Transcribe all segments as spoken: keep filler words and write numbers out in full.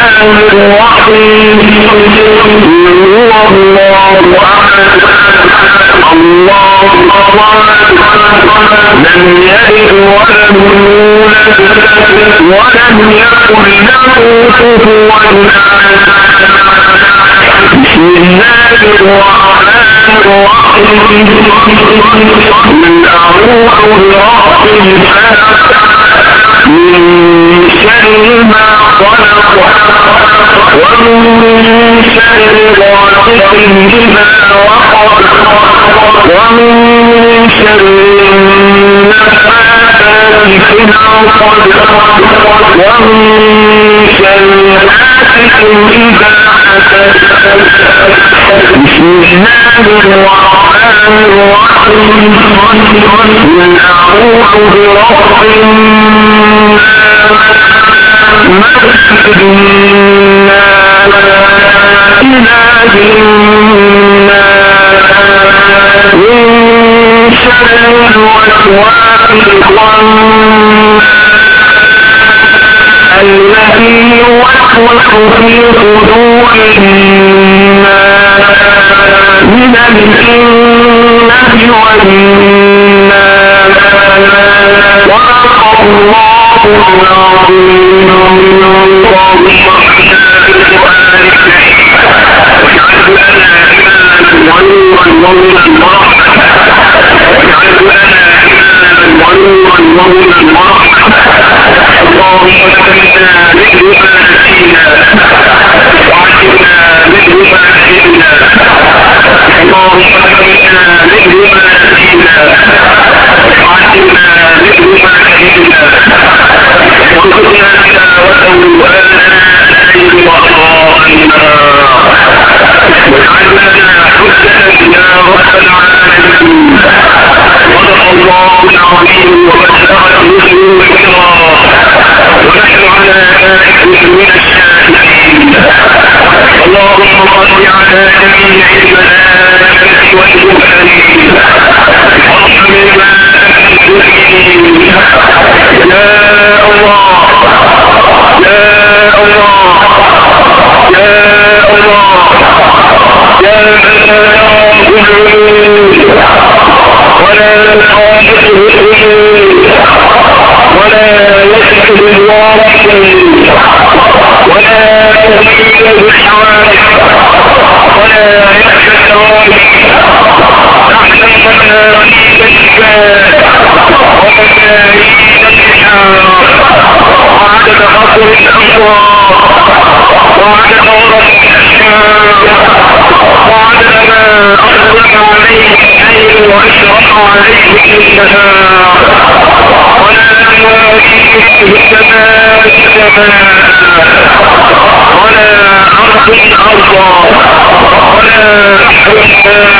الرحيم هو الله أحد الله الصمد لم يلد ولم يولد ولم يكن له كفوا أحد بسم الله الرحمن الرحيم من أعوذ برب الفلق من شر ما خلق ومن شر غاسق إذا وقب ومن شر النفاثات في العقد ومن شر حاسد إذا حسد بسم الله الرحمن الرحيم من أعوذ برب الناس ملك الناس إله الناس من شر الوسواس الخناس الذي يوسوس في صدور الناس من الجنة والناس صدق الله العظيم اللهم سلمنا منه ما نسينا وعلمنا منه ما جهلنا اللهم سلمنا منه ما نسينا وعلمنا منه ما جهلنا وارزقنا تلاوته آناء الليل وأطراف النهار واجعل لنا حجة يا رب العالمين صدق الله العظيم وبلغ الرسول الكرام ونحن على ذلك من الشاهدين اللهم صل على جميع الملائكة والمرسلين وارحم المؤمنين يا الله يا الله يا الله يا من لا يراه العيون ولا يخافه العيون ولا يسكت الواقعين ولا تهيئ الحوادث ولا يخشى الثوابت نحن مناهيد الجبال ومناهيد البحار وعدد خطر الأمطار وعدد غرف الأشجار وعدد ما أظلم عليه الليل وأشرق عليه النهار ولا نواجه السماء السماء ولا أرض أرضا ولا بحر الماء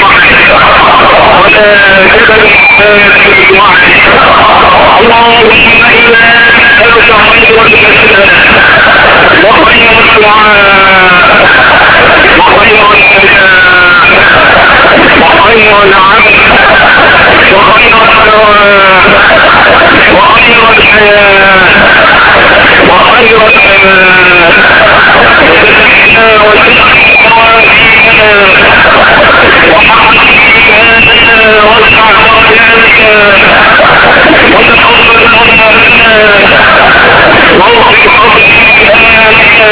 ولا جبل الماء الوعد اللهم إنا نسألك خير المسألة وخير الدعاء وخير السلام وخير العمل وخير الثواب وخير الحياة وخير الأمان وفتحنا وسخر موازيننا وحقق إيماننا وارفع درجاتنا وتقبل أعمالنا واغفر خطيئاتنا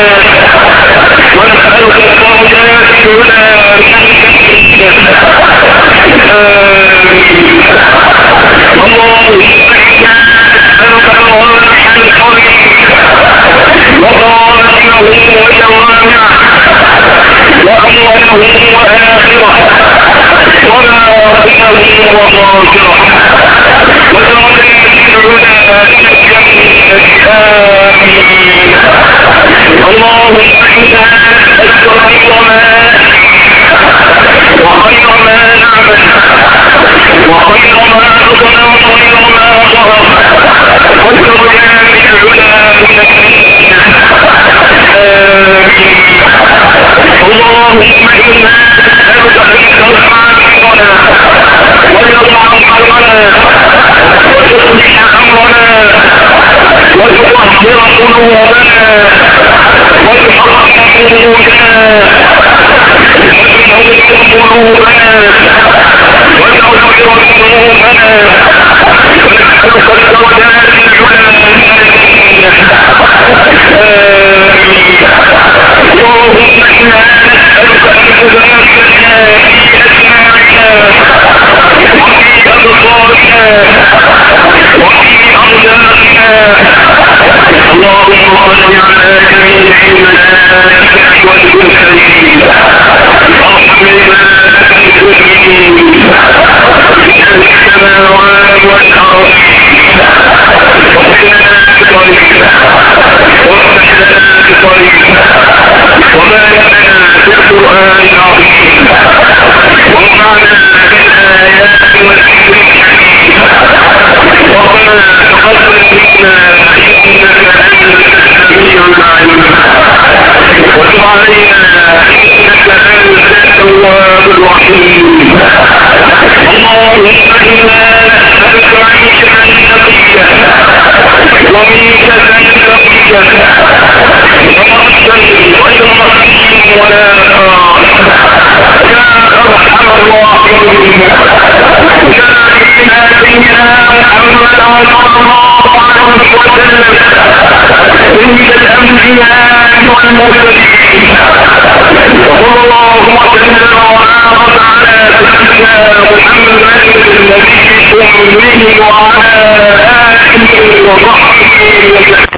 ونسألك الدرجات العلى من الجنة آمين اللهم إنا نسألك الرابح الخير وخواتمه وجوامعه وأوله وآخره وباطنه وظاهره ودرجات العلى من الجنة آمين اللهم إنا نسألك خير ما وخير ما نعمل وخير ما أظن وخير ما ظهر والدرجات العلى من الجنة آمين اللهم إنا نسألك أن ترفع ذكرنا ويرفع قدرنا وتصلح أمرنا وتطهر قلوبنا وصلى الله وسلم وبارك على سيدنا محمد النبي الأمي وعلى آله وصحبه وسلم.